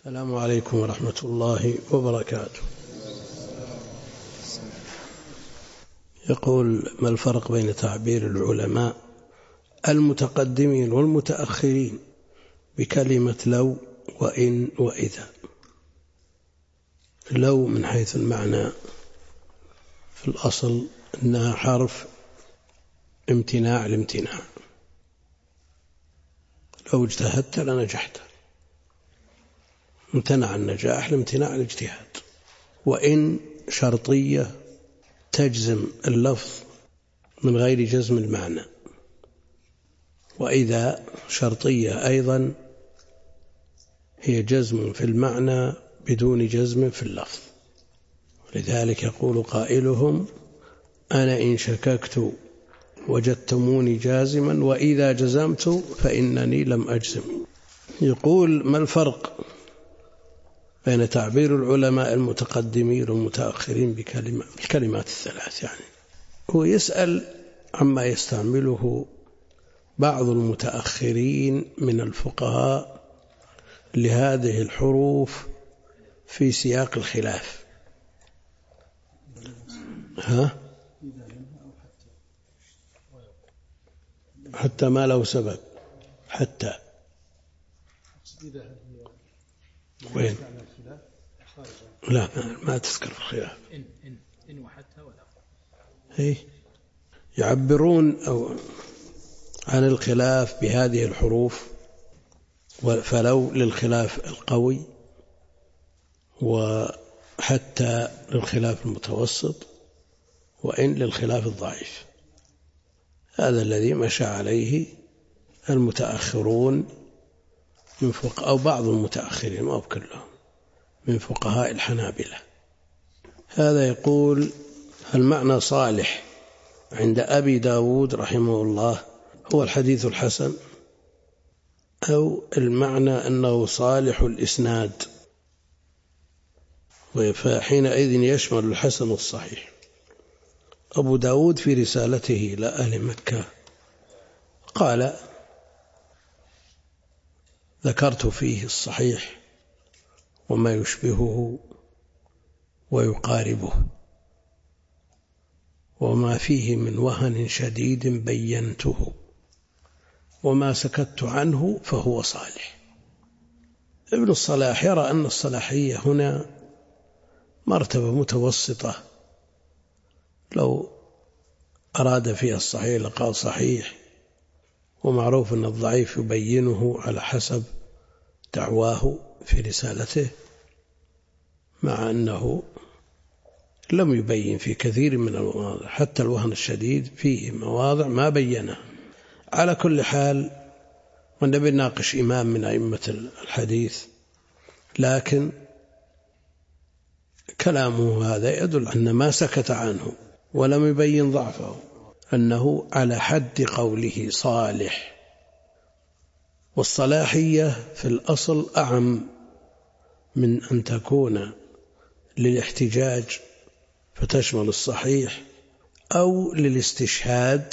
السلام عليكم ورحمة الله وبركاته. يقول: ما الفرق بين تعبير العلماء المتقدمين والمتأخرين بكلمة لو وإن وإذا؟ لو من حيث المعنى في الأصل أنها حرف امتناع الامتناع، لو اجتهدت لنجحت، امتنع النجاح لامتناع الاجتهاد. وإن شرطية تجزم اللفظ من غير جزم المعنى، وإذا شرطية أيضا هي جزم في المعنى بدون جزم في اللفظ. ولذلك يقول قائلهم: أنا إن شككت وجدتموني جازما، وإذا جزمت فإنني لم أجزم. يقول: ما الفرق بين تعبير العلماء المتقدمين والمتأخرين بالكلمات الثلاث؟ يعني هو يسأل عما يستعمله بعض المتأخرين من الفقهاء لهذه الحروف في سياق الخلاف. حتى ما له سبب، حتى وين؟ لا، ما تذكر الخلاف. إن وحتى ولا. يعبرون عن الخلاف بهذه الحروف، فلو للخلاف القوي، وحتى للخلاف المتوسط، وإن للخلاف الضعيف. هذا الذي مشى عليه المتأخرون من أو بعض المتأخرين، ما كلهم، من فقهاء الحنابلة. هذا يقول: المعنى صالح عند أبي داود رحمه الله هو الحديث الحسن، أو المعنى أنه صالح الإسناد، فحينئذ يشمل الحسن الصحيح. أبو داود في رسالته إلى أهل مكة قال: ذكرت فيه الصحيح وما يشبهه ويقاربه، وما فيه من وهن شديد بينته، وما سكت عنه فهو صالح. ابن الصلاح يرى أن الصلاحية هنا مرتبة متوسطة، لو أراد فيها الصحيح لقال صحيح، ومعروف أن الضعيف يبينه على حسب دعواه في رسالته، مع أنه لم يبين في كثير من المواضع، حتى الوهن الشديد فيه مواضع ما بينها. على كل حال، والنبي ناقش إمام من أئمة الحديث، لكن كلامه هذا يدل أن ما سكت عنه ولم يبين ضعفه أنه على حد قوله صالح. والصلاحية في الأصل أعم من أن تكون للاحتجاج فتشمل الصحيح، أو للاستشهاد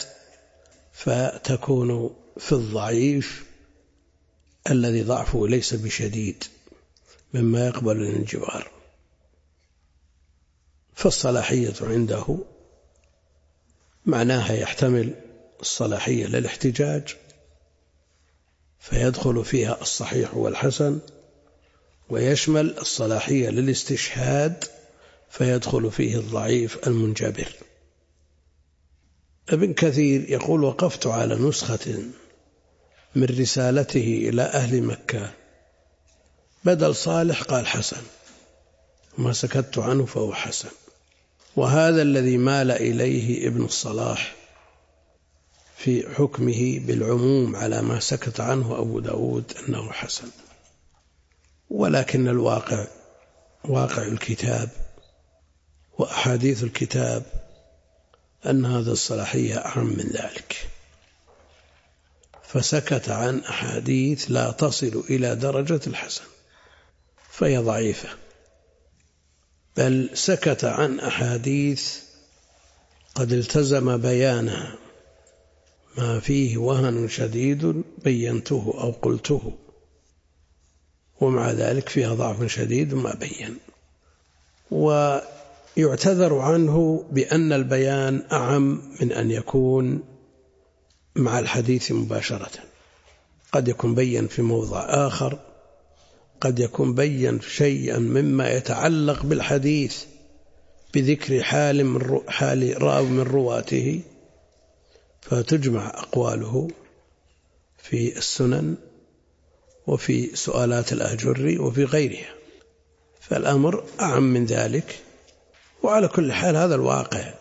فتكون في الضعيف الذي ضعفه ليس بشديد مما يقبل الانجبار. فالصلاحية عنده معناها يحتمل الصلاحية للاحتجاج فيدخل فيها الصحيح والحسن، ويشمل الصلاحية للاستشهاد فيدخل فيه الضعيف المنجبر. ابن كثير يقول: وقفت على نسخة من رسالته إلى أهل مكة، بدل صالح قال حسن، وما سكت عنه فهو حسن. وهذا الذي مال إليه ابن الصلاح في حكمه بالعموم على ما سكت عنه أبو داود أنه حسن. ولكن الواقع، واقع الكتاب وأحاديث الكتاب، أن هذا الصلاحية أعم من ذلك، فسكت عن أحاديث لا تصل إلى درجة الحسن فهي ضعيفة، بل سكت عن أحاديث قد التزم بيانها، ما فيه وهن شديد بينته أو قلته، ومع ذلك فيها ضعف شديد ما بين. ويعتذر عنه بأن البيان أعم من أن يكون مع الحديث مباشرة، قد يكون بين في موضع آخر، قد يكون بين شيئا مما يتعلق بالحديث بذكر حال راو من رواته، فتجمع أقواله في السنن وفي سؤالات الآجري وفي غيرها، فالأمر أعم من ذلك. وعلى كل حال هذا الواقع،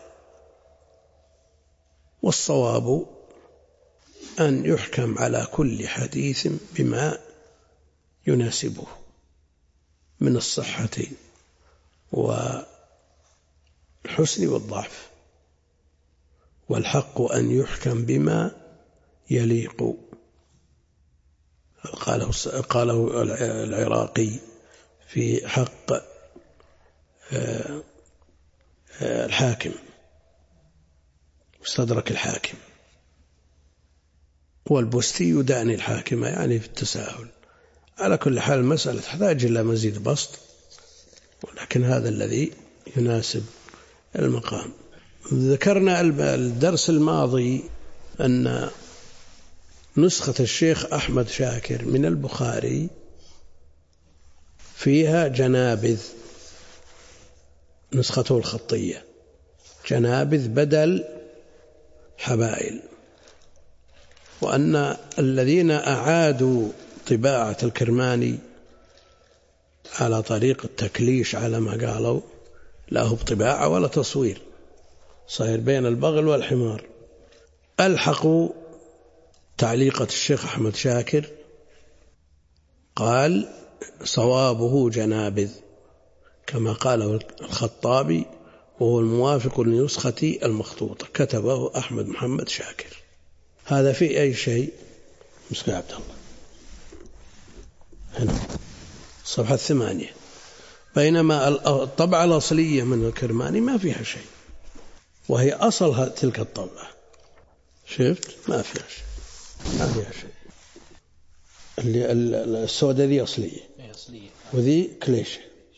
والصواب أن يحكم على كل حديث بما يناسبه من الصحة والحسن والضعف، والحق أن يحكم بما يليق. قاله العراقي في حق الحاكم، استدرك الحاكم، والبستي يداني الحاكم، يعني في التساهل. على كل حال المسألة تحتاج إلى مزيد بسط، ولكن هذا الذي يناسب المقام. ذكرنا الدرس الماضي أن نسخة الشيخ أحمد شاكر من البخاري فيها جنابذ، نسخته الخطية جنابذ بدل حبائل، وأن الذين أعادوا طباعة الكرماني على طريق التكليش على ما قالوا، لا هو بطباعة ولا تصوير، صاير بين البغل والحمار. ألحقوا تعليقة الشيخ أحمد شاكر، قال صوابه جنابذ كما قاله الخطابي، وهو الموافق لنسختي المخطوطة، كتبه أحمد محمد شاكر. هذا في أي شيء؟ مسكين عبد الله هنا صفحة 8. بينما الطبعة الأصلية من الكرماني ما فيها شيء، وهي أصلها تلك الطبعة، شفت ما فيها شيء، ما فيها شيء. اللي السوداء ذي أصلية وذي كليشة.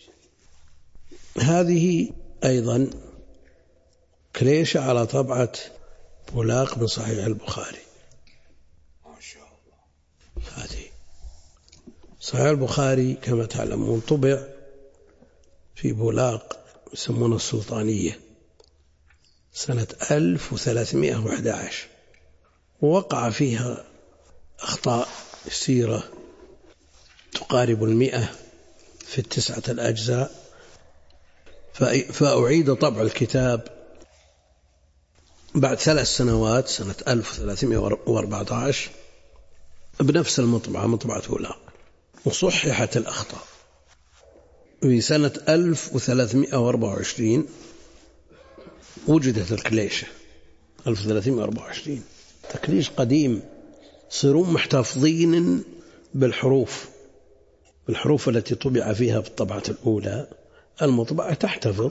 هذه أيضا كليشة على طبعة بولاق من صحيح البخاري. ما شاء الله. هذه صحيح البخاري كما تعلمون طبع في بولاق يسمونه السلطانية سنة 1311، ووقع فيها أخطاء يسيرة تقارب 100 في 9 الأجزاء، فأعيد طبع الكتاب بعد 3 سنوات سنة 1314 بنفس المطبعة، مطبعة بولاق، وصححت الأخطاء. في سنة 1324 وجدت الكليشة، 1324 تكليش قديم، صيرون محتفظين بالحروف التي طبع فيها في الطبعة الأولى. المطبعة تحتفظ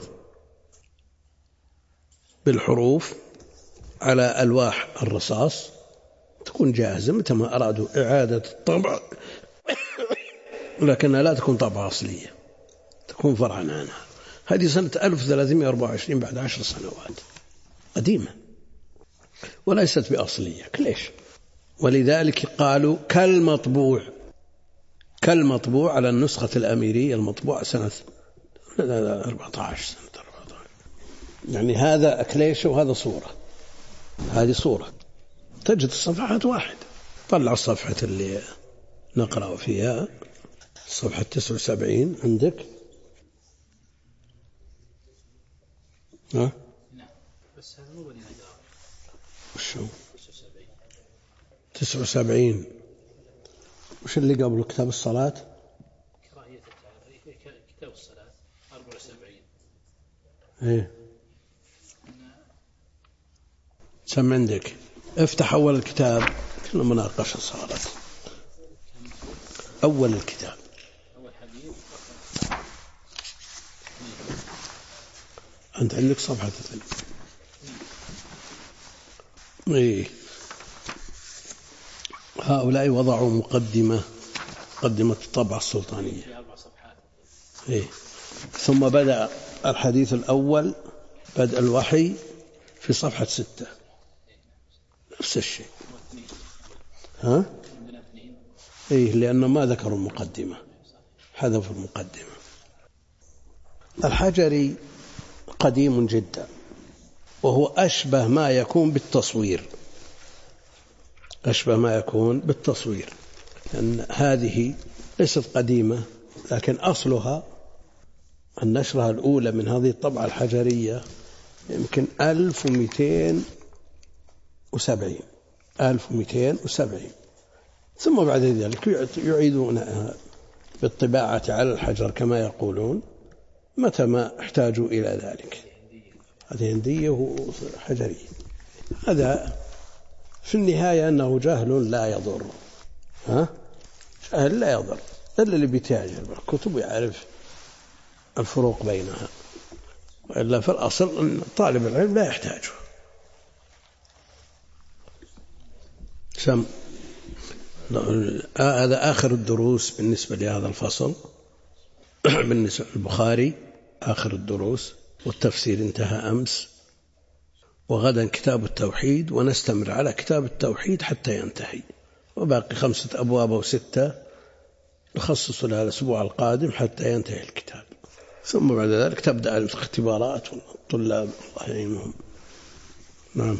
بالحروف على ألواح الرصاص، تكون جاهزة متى ما أرادوا إعادة الطبع، لكنها لا تكون طبعة أصلية، تكون فرعا عنها. هذه سنة 1324 بعد 10 سنوات، قديمة وليست بأصلية كليش. ولذلك قالوا كالمطبوع على النسخة الأميرية المطبوعة سنة 14 يعني هذا أكليش وهذا صورة، هذه صورة، تجد الصفحات واحد. طلع الصفحة اللي نقرأ فيها، صفحة 79 عندك. ها؟ بس هذا مو بني نجار. وشو 79؟ وش اللي قبله؟ كتاب الصلاة، كراهية التعريف، كتاب الصلاة 74. ايه سم عندك، افتح أول الكتاب، كل مناقشة صارت. أول الكتاب، أول حديث، أنت عندك صفحة إيه. هؤلاء وضعوا مقدمة مقدمة الطبعة السلطانية في 4 صفحات. إيه. ثم بدأ الحديث الأول بدء الوحي في صفحة 6 نفس الشيء. ها؟ إيه لأنه ما ذكروا المقدمة، حذفوا المقدمة. الحجري قديم جدا، وهو أشبه ما يكون بالتصوير، أشبه ما يكون بالتصوير، لأن هذه ليست قديمة، لكن أصلها النشرة الأولى من هذه الطبعة الحجرية يمكن 1270 ثم بعد ذلك يعيدونها بالطباعة على الحجر كما يقولون متى ما احتاجوا إلى ذلك. هذه هندية وحجرية. هذا في النهاية أنه جهل لا يضر، جهل لا يضر، إلا اللي بيتاجر بالكتب ويعرف الفروق بينها، وإلا في الأصل أن طالب العلم لا يحتاجه. هذا آخر الدروس بالنسبة لهذا الفصل. بالنسبة للبخاري آخر الدروس، والتفسير انتهى أمس، وغدا كتاب التوحيد، ونستمر على كتاب التوحيد حتى ينتهي، وباقي 5 أبواب أو 6 نخصص لها الأسبوع القادم حتى ينتهي الكتاب. ثم بعد ذلك تبدأ الاختبارات والطلاب الله يعينهم. نعم.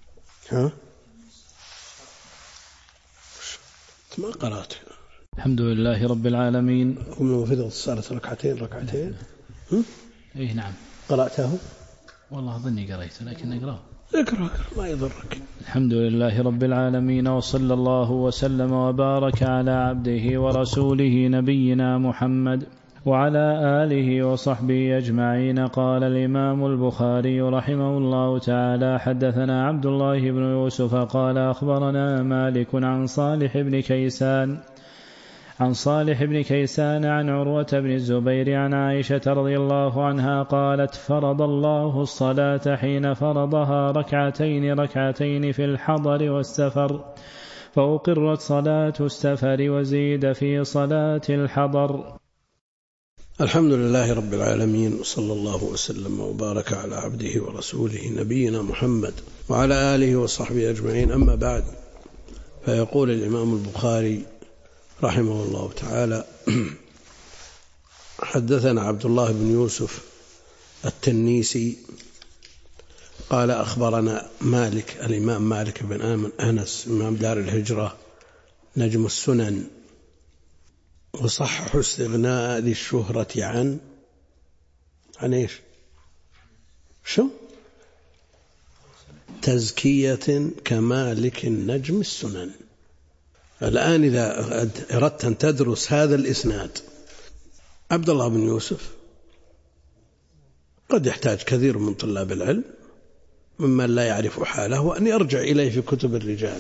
ما قرأت. الحمد لله رب العالمين. ومن فرض صارت ركعتين. إيه نعم. قرأته؟ والله أظني قرأته، لكن أقرأه. اقرأ ما يضرك. الحمد لله رب العالمين، وصلى الله وسلم وبارك على عبده ورسوله نبينا محمد وعلى آله وصحبه أجمعين. قال الإمام البخاري رحمه الله تعالى: حدثنا عبد الله بن يوسف قال أخبرنا مالك عن صالح بن كيسان عن عروة بن الزبير عن عائشة رضي الله عنها قالت: فرض الله الصلاة حين فرضها ركعتين في الحضر والسفر، فأقرت صلاة السفر وزيد في صلاة الحضر. الحمد لله رب العالمين، وصلى الله وسلم وبارك على عبده ورسوله نبينا محمد وعلى آله وصحبه أجمعين. أما بعد، فيقول الإمام البخاري رحمه الله تعالى: حدثنا عبد الله بن يوسف التنيسي قال أخبرنا مالك، الإمام مالك بن أنس إمام دار الهجرة نجم السنن، وصحح استغناء ذي الشهرة عن إيش؟ شو؟ تزكية كمالك نجم السنن. الآن إذا أردت أن تدرس هذا الإسناد، عبد الله بن يوسف قد يحتاج كثير من طلاب العلم ممن لا يعرف حاله وأن يرجع إليه في كتب الرجال.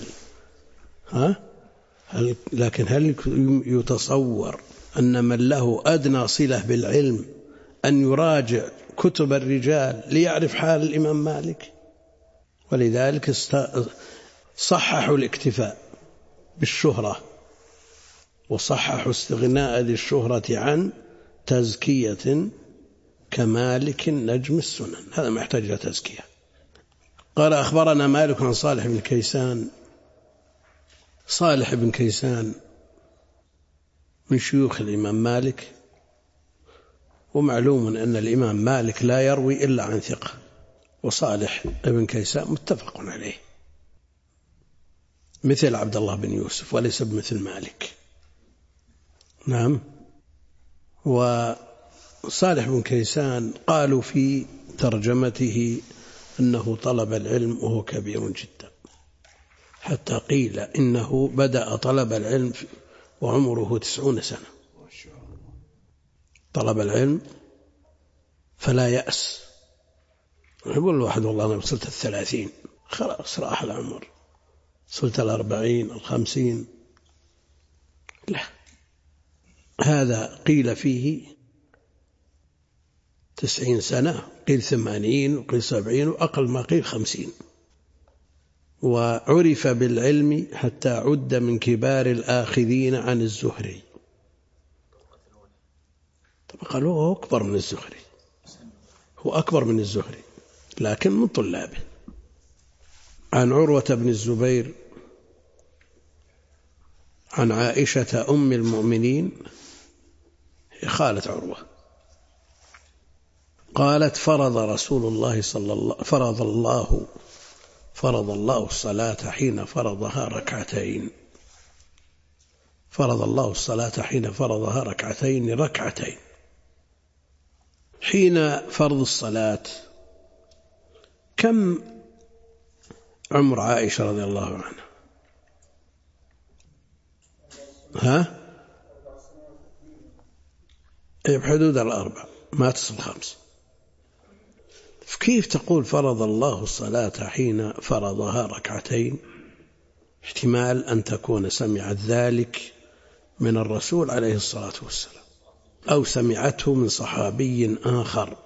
لكن هل يتصور أن من له أدنى صلة بالعلم أن يراجع كتب الرجال ليعرف حال الإمام مالك؟ ولذلك صححوا الاكتفاء بالشهرة، وصححوا استغناء ذي الشهرة عن تزكية كمالك نجم السنن. هذا ما يحتاج إلى تزكية. قال أخبرنا مالك عن صالح بن كيسان. صالح بن كيسان من شيوخ الإمام مالك، ومعلوم أن الإمام مالك لا يروي إلا عن ثقة، وصالح بن كيسان متفق عليه، مثل عبد الله بن يوسف وليس بمثل مالك. نعم. وصالح بن كيسان قالوا في ترجمته أنه طلب العلم وهو كبير جدا، حتى قيل إنه بدأ طلب العلم وعمره 90 سنة. طلب العلم فلا يأس. يقول الواحد والله أنا وصلت 30 خلاص راح العمر، وصلت 40 50. لا، هذا قيل فيه 90 سنة، قيل 80 وقيل 70 وأقل ما قيل 50. وعرف بالعلم حتى عد من كبار الآخذين عن الزهري. قالوا هو أكبر من الزهري، هو أكبر من الزهري لكن من طلابه. عن عروة بن الزبير عن عائشة أم المؤمنين خالة عروة قالت فرض الله الصلاة حين فرضها ركعتين، فرض الله الصلاة حين فرضها ركعتين. حين فرض الصلاة كم عمر عائشة رضي الله عنها؟ بحدود 4 ما تصل 5. كيف تقول فرض الله الصلاة حين فرضها ركعتين؟ احتمال أن تكون سمعت ذلك من الرسول عليه الصلاة والسلام أو سمعته من صحابي آخر،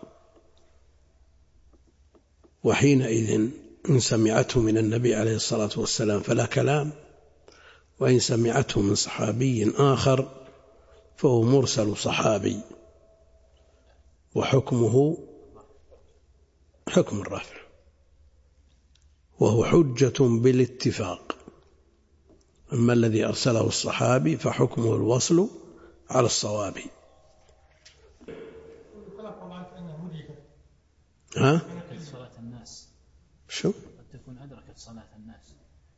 وحينئذ إن سمعته من النبي عليه الصلاة والسلام فلا كلام، وإن سمعته من صحابي آخر فهو مرسل صحابي وحكمه حكم الرفع، وهو حجة بالاتفاق. أما الذي أرسله الصحابي فحكمه الوصل على الصواب. صلاة الناس شو؟ قد تكون أدركت صلاة الناس.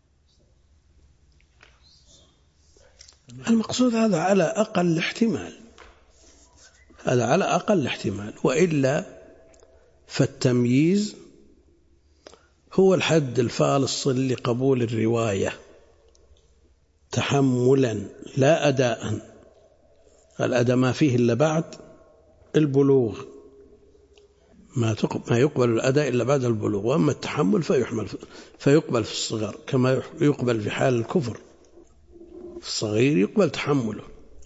المقصود هذا على أقل احتمال، هذا على أقل احتمال، وإلا فالتمييز هو الحد الفاصل لقبول الرواية تحملا لا أداء. الأداء ما فيه إلا بعد البلوغ، ما يقبل الأداء إلا بعد البلوغ، وأما التحمل فيقبل في الصغر كما يقبل في حال الكفر، في الصغير يقبل تحمله.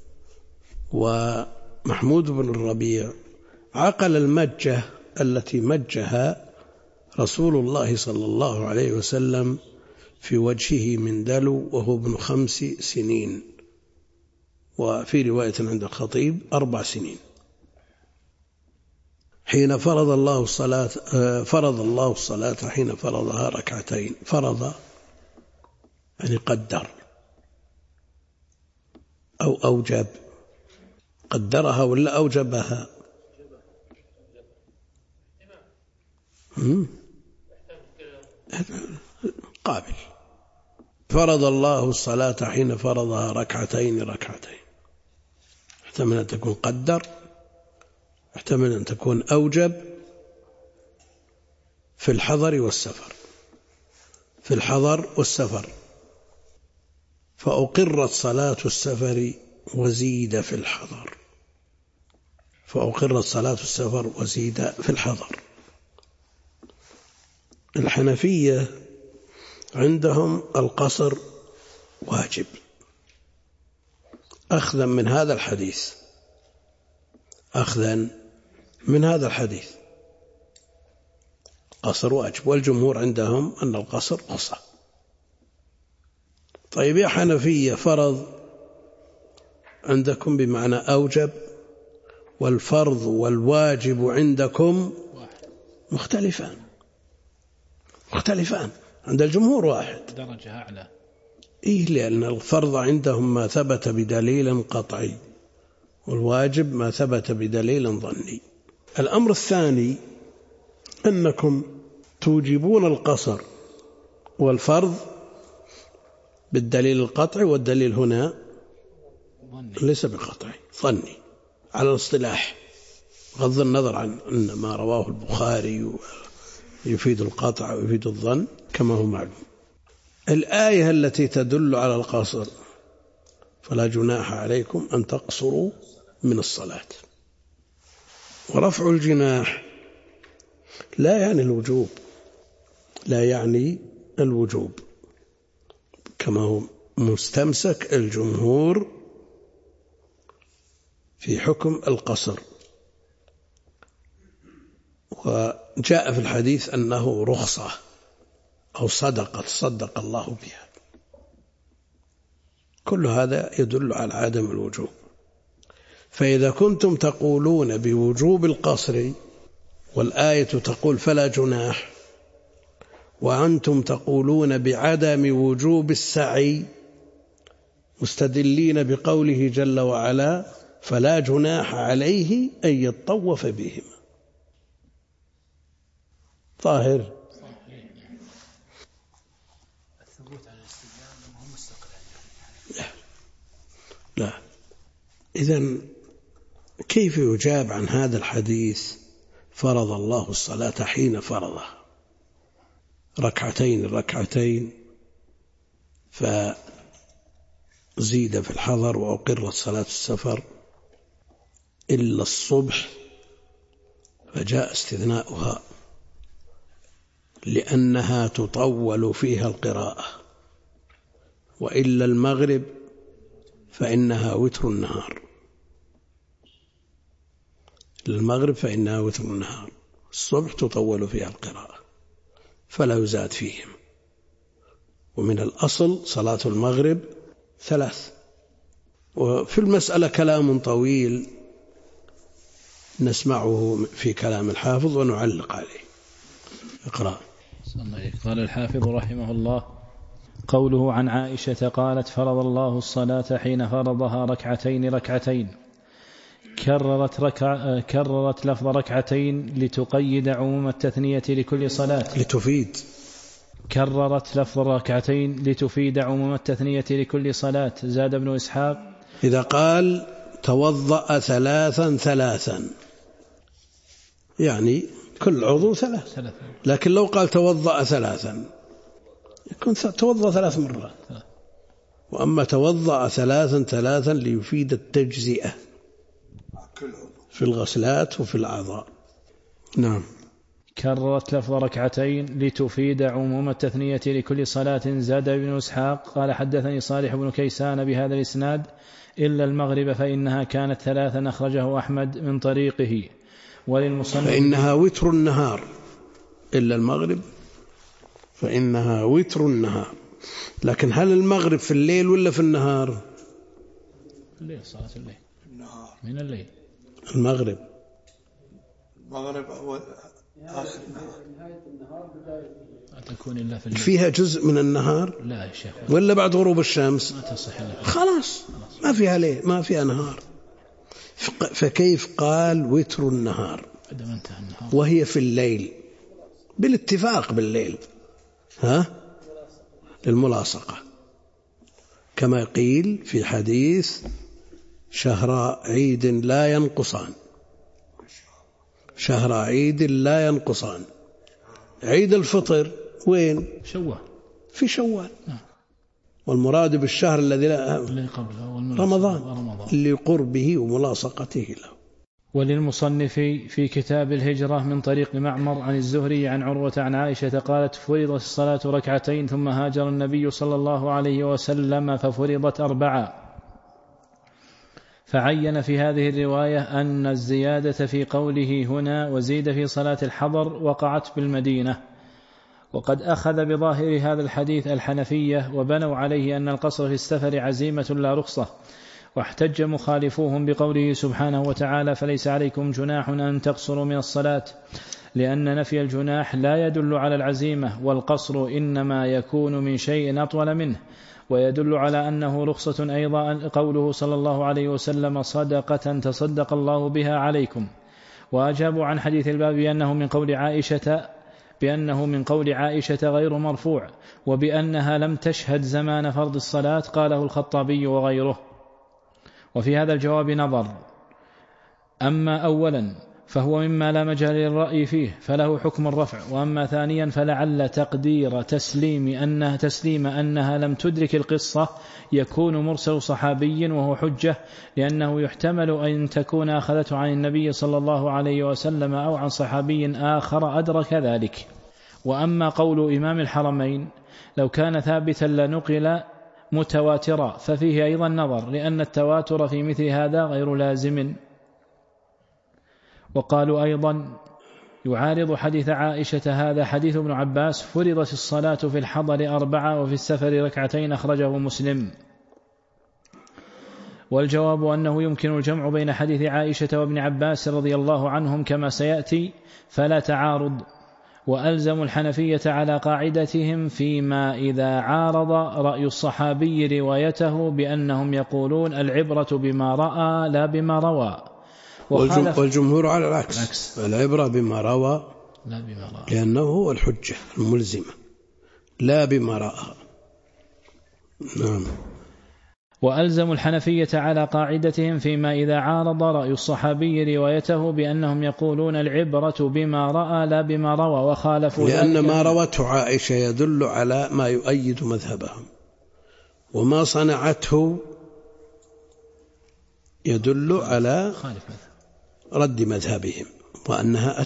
ومحمود بن الربيع عقل المجة التي مجها رسول الله صلى الله عليه وسلم في وجهه من دلو وهو ابن 5 سنين، وفي رواية عند الخطيب 4 سنين. حين فرض الله الصلاة حين فرضها ركعتين. فرض يعني قدر أو أوجب، قدرها ولا أوجبها؟ قابل. فرض الله الصلاة حين فرضها ركعتين. احتمل أن تكون قدر، احتمل أن تكون أوجب في الحضر والسفر، فأقرت صلاة السفر وزيد في الحضر. الحنفية عندهم القصر واجب أخذا من هذا الحديث، قصر واجب، والجمهور عندهم أن القصر رخصة. طيب يا حنفية، فرض عندكم بمعنى أوجب، والفرض والواجب عندكم مختلفان. عند الجمهور واحد، درجة أعلى. لأن الفرض عندهم ما ثبت بدليل قطعي، والواجب ما ثبت بدليل ظني. الأمر الثاني أنكم توجبون القصر والفرض بالدليل القطعي، والدليل هنا ليس بقطعي، ظني على الاصطلاح، بغض النظر عن أن ما رواه البخاري يفيد القطع ويفيد الظن كما هو معلوم. الآية التي تدل على القصر: فلا جناح عليكم أن تقصروا من الصلاة. ورفع الجناح لا يعني الوجوب كما هو مستمسك الجمهور في حكم القصر. وجاء في الحديث أنه رخصة أو صدق الله بها. كل هذا يدل على عدم الوجوب. فإذا كنتم تقولون بوجوب القصر والآية تقول فلا جناح، وأنتم تقولون بعدم وجوب السعي مستدلين بقوله جل وعلا فلا جناح عليه أن يطوف بهما. طاهر الثبوت على الاستدلال مهم مستقل. لا. إذن كيف يجاب عن هذا الحديث فرض الله الصلاة حين فرضها ركعتين فزيد في الحضر وأقرت صلاة السفر إلا الصبح فجاء استثناؤها لأنها تطول فيها القراءة، وإلا المغرب فإنها وتر النهار. المغرب فإنها وتر النهار، الصبح تطول فيها القراءة فلا يزاد فيهم. ومن الأصل صلاة المغرب 3. وفي المسألة كلام طويل نسمعه في كلام الحافظ ونعلق عليه. اقرأ. قال الحافظ رحمه الله: قوله عن عائشة قالت فرض الله الصلاة حين فرضها ركعتين كررت لفظ ركعتين لتقيد عموم التثنية لكل صلاة كررت لفظ ركعتين لتفيد عموم التثنية لكل صلاة. زاد ابن إسحاق: إذا قال توضأ 3 يعني كل عضو 3، لكن لو قال توضأ 3 يكون توضأ 3 مرات. وأما توضأ 3 ليفيد التجزئة في الغسلات وفي الأعضاء. نعم. كررت لفظ ركعتين لتفيد عموم التثنية لكل صلاة. زاد ابن إسحاق قال حدثني صالح بن كيسان بهذا الإسناد إلا المغرب فإنها كانت 3 أخرجه أحمد من طريقه. وللمصنف فإنها وتر النهار، إلا المغرب فإنها وتر النهار. لكن هل المغرب في الليل ولا في النهار؟ الليل، صلاة الليل، من الليل. المغرب أول آخر تكون إلا في الليل. فيها جزء من النهار؟ لا يا شيخ. ولا بعد غروب الشمس؟ ما تصح إلا خلاص ما فيها ليل ما فيها نهار. فكيف قال وتر النهار وهي في الليل بالاتفاق بالليل؟ للملاصقة، كما قيل في حديث شهر عيد لا ينقصان. شهر عيد لا ينقصان. عيد الفطر وين؟ شوال، في شوال. والمراد بالشهر الذي رمضان لقربه وملاصقته له. وللمصنف في كتاب الهجرة من طريق معمر عن الزهري عن عروة عن عائشة قالت فرضت الصلاة 2 ثم هاجر النبي صلى الله عليه وسلم ففرضت 4. فعين في هذه الرواية أن الزيادة في قوله هنا وزيد في صلاة الحضر وقعت بالمدينة. وقد أخذ بظاهر هذا الحديث الحنفية وبنوا عليه أن القصر في السفر عزيمة لا رخصة. واحتج مخالفوهم بقوله سبحانه وتعالى فليس عليكم جناح أن تقصروا من الصلاة، لأن نفي الجناح لا يدل على العزيمة، والقصر إنما يكون من شيء أطول منه. ويدل على أنه رخصة أيضا قوله صلى الله عليه وسلم صدقة تصدق الله بها عليكم. وأجابوا عن حديث الباب بأنه من قول عائشة غير مرفوع، وبأنها لم تشهد زمان فرض الصلاة قاله الخطابي وغيره. وفي هذا الجواب نظر: أما أولا فهو مما لا مجال للرأي فيه فله حكم الرفع، وأما ثانيا فلعل تقدير تسليم أنها لم تدرك القصة يكون مرسل صحابي وهو حجة، لأنه يحتمل أن تكون أخذته عن النبي صلى الله عليه وسلم أو عن صحابي آخر أدرك ذلك. وأما قول إمام الحرمين لو كان ثابتا لنقل متواترا ففيه أيضا نظر، لأن التواتر في مثل هذا غير لازم. وقالوا أيضا يعارض حديث عائشة هذا حديث ابن عباس فرضت الصلاة في الحضر 4 وفي السفر 2 أخرجه مسلم. والجواب أنه يمكن الجمع بين حديث عائشة وابن عباس رضي الله عنهم كما سيأتي فلا تعارض. وألزم الحنفية على قاعدتهم فيما إذا عارض رأي الصحابي روايته بأنهم يقولون العبرة بما رأى لا بما روى. والجمهور على العكس، العبرة بما روى لا بما رأى، لأنه هو الحجة الملزمة لا بما رأى. نعم. وألزم الحنفية على قاعدتهم فيما إذا عارض رأي الصحابي روايته بأنهم يقولون العبرة بما رأى لا بما روى، وخالفوا لأن ما روته عائشة يدل على ما يؤيد مذهبهم، وما صنعته يدل على رد مذهبهم، وأنها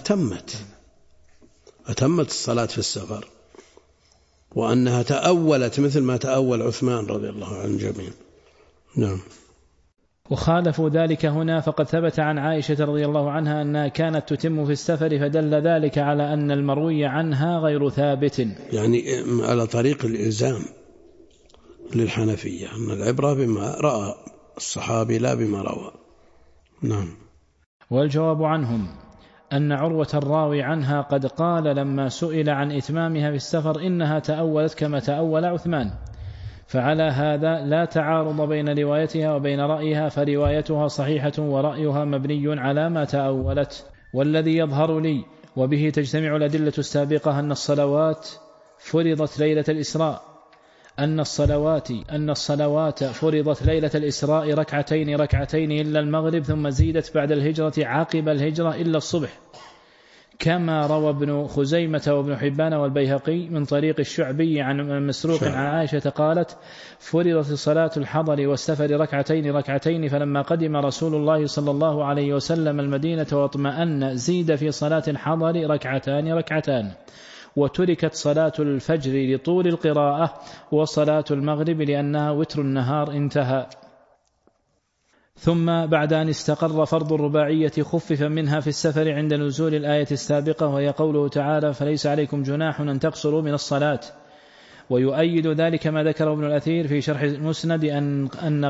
أتمت الصلاة في السفر، وأنها تأولت مثل ما تأول عثمان رضي الله عنه جميعا. نعم. وخالفوا ذلك هنا، فقد ثبت عن عائشة رضي الله عنها أنها كانت تتم في السفر، فدل ذلك على أن المروي عنها غير ثابت، يعني على طريق الإلزام للحنفية أن العبرة بما رأى الصحابي لا بما روى. نعم. والجواب عنهم أن عروة الراوي عنها قد قال لما سئل عن إتمامها في السفر إنها تأولت كما تأول عثمان، فعلى هذا لا تعارض بين روايتها وبين رأيها، فروايتها صحيحة ورأيها مبني على ما تأولت. والذي يظهر لي وبه تجتمع الأدلة السابقة أن الصلوات فرضت ليلة الإسراء، أن الصلوات فرضت ليلة الإسراء ركعتين إلا المغرب، ثم زيدت بعد الهجرة عقب الهجرة إلا الصبح، كما روى ابن خزيمة وابن حبان والبيهقي من طريق الشعبي عن مسروق عن عائشة قالت فرضت صلاة الحضر والسفر ركعتين، فلما قدم رسول الله صلى الله عليه وسلم المدينة واطمأن زيد في صلاة الحضر ركعتان، وتركت صلاة الفجر لطول القراءة، وصلاة المغرب لأنها وتر النهار. انتهى. ثم بعد أن استقر فرض الرباعية خفف منها في السفر عند نزول الآية السابقة، وهي قوله تعالى فليس عليكم جناح أن تقصروا من الصلاة. ويؤيد ذلك ما ذكره ابن الأثير في شرح المسند أن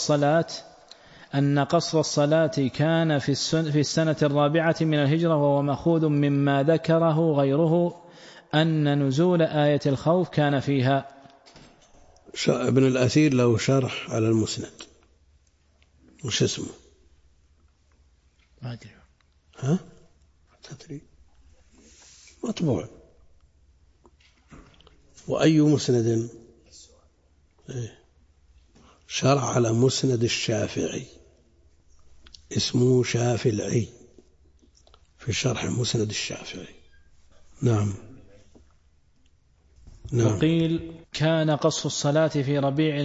قصر الصلاة كان في السنة الرابعة من الهجرة، وهو مأخوذ مما ذكره غيره أن نزول آية الخوف كان فيها. ابن الأثير له شرح على المسند، وش اسمه؟ ما أدري. ها؟ تدري؟ مطبوع. وأي مسند؟ شرح على مسند الشافعي، اسمه شافعي، في شرح مسند الشافعي. نعم. وقيل كان قصر الصلاة في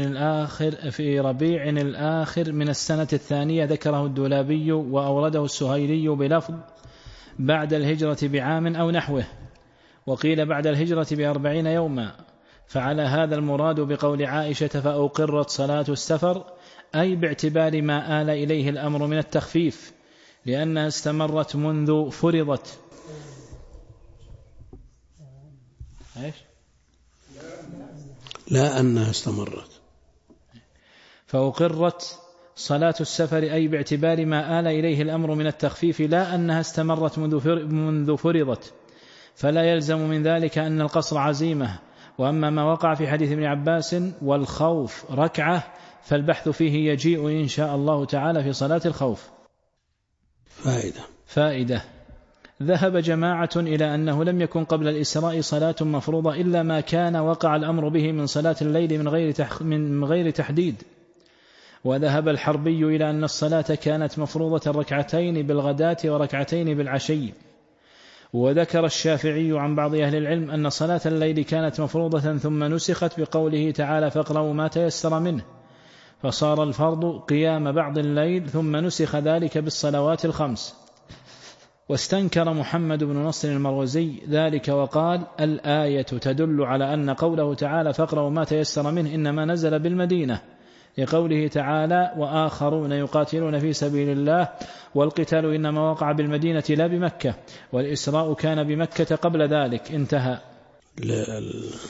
ربيع الآخر من السنة الثانية، ذكره الدولابي وأورده السهيلي بلفظ بعد الهجرة بعام أو نحوه، وقيل بعد الهجرة ب40 يوما، فعلى هذا المراد بقول عائشة فأقرت صلاة السفر، أي باعتبار ما آل إليه الأمر من التخفيف، لأنها استمرت منذ فرضت. لا أنها استمرت. فأقرت صلاة السفر أي باعتبار ما آل إليه الأمر من التخفيف، لا أنها استمرت منذ فرضت، فلا يلزم من ذلك أن القصر عزيمة. وأما ما وقع في حديث ابن عباس والخوف ركعة فالبحث فيه يجيء إن شاء الله تعالى في صلاة الخوف. فائدة. ذهب جماعة إلى أنه لم يكن قبل الإسراء صلاة مفروضة إلا ما كان وقع الأمر به من صلاة الليل من غير تحديد. وذهب الحربي إلى أن الصلاة كانت مفروضة ركعتين بالغداة وركعتين بالعشي. وذكر الشافعي عن بعض أهل العلم أن صلاة الليل كانت مفروضة ثم نسخت بقوله تعالى فاقرأوا ما تيسر منه، فصار الفرض قيام بعض الليل، ثم نسخ ذلك بالصلوات الخمس. واستنكر محمد بن نصر المروزي ذلك وقال الآية تدل على أن قوله تعالى فاقرأوا ما تيسر منه إنما نزل بالمدينة، لقوله تعالى وآخرون يقاتلون في سبيل الله، والقتال إنما وقع بالمدينة لا بمكة، والإسراء كان بمكة قبل ذلك. انتهى.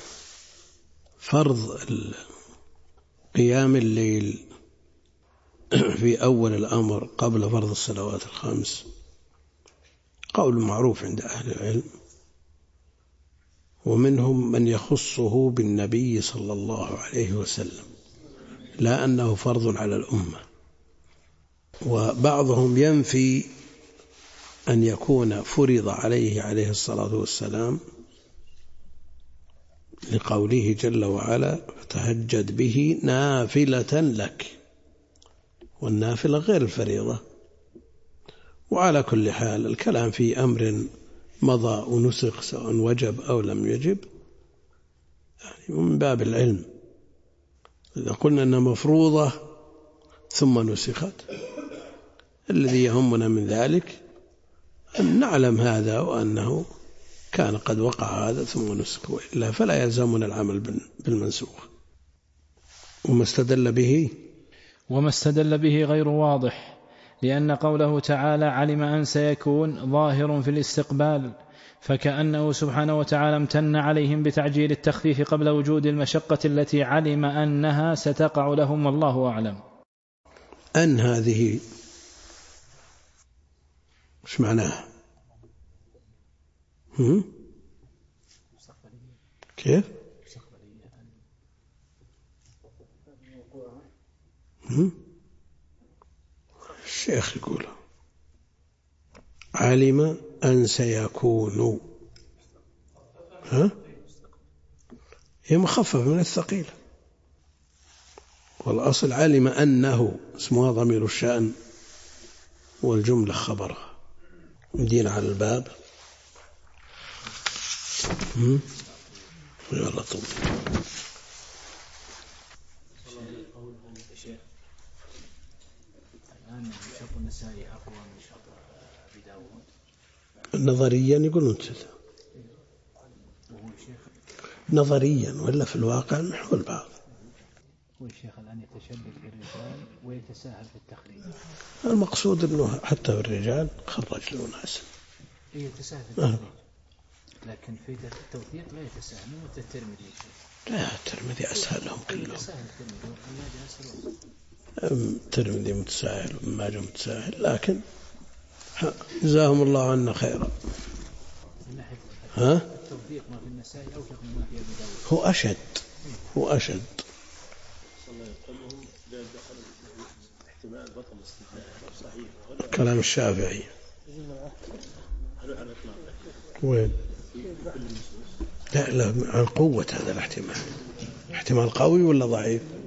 فرض قيام الليل في أول الأمر قبل فرض الصلوات الخمس قول معروف عند أهل العلم، ومنهم من يخصه بالنبي صلى الله عليه وسلم لا أنه فرض على الأمة، وبعضهم ينفي أن يكون فرض عليه الصلاة والسلام لقوله جل وعلا فتهجد به نافلة لك، والنافلة غير الفريضة. وعلى كل حال الكلام في أمر مضى ونسخ سواء وجب أو لم يجب يعني من باب العلم. إذا قلنا أنها مفروضة ثم نسخت، الذي يهمنا من ذلك أن نعلم هذا وأنه كان قد وقع هذا ثم نسخ، وإلا فلا يلزمنا العمل بالمنسوخ. وما استدل به غير واضح، لأن قوله تعالى علم أن سيكون ظاهر في الاستقبال، فكأنه سبحانه وتعالى امتن عليهم بتعجيل التخفيف قبل وجود المشقة التي علم أنها ستقع لهم، والله أعلم. أن هذه إيش معناها؟ كيف؟ الشيخ يقول علم أن سيكون، هي مخفف من الثقيل، والأصل علم أنه اسمها ضمير الشأن والجملة خبرها. مدين على الباب يلا طول. نظريا يقولون كذا، نظريا، ولا في الواقع نحو البعض. والشيخ الآن يتشدد في الرجال ويتساهل في التخريج. المقصود أنه حتى في الرجال خرج له ناس يتساهل في التخريج، لكن في التوثيق لا يتساهل. الترمذي لا، الترمذي أسهل لهم كلهم. الترمذي متساهل وابن ماجه متساهل، لكن جزاهم الله عنا خيرا. التوثيق ما في النسائي أوثق مما في أبي داود. هو أشد. كلام الشافعي وين؟ لا عن قوة هذا الاحتمال. احتمال قوي ولا ضعيف؟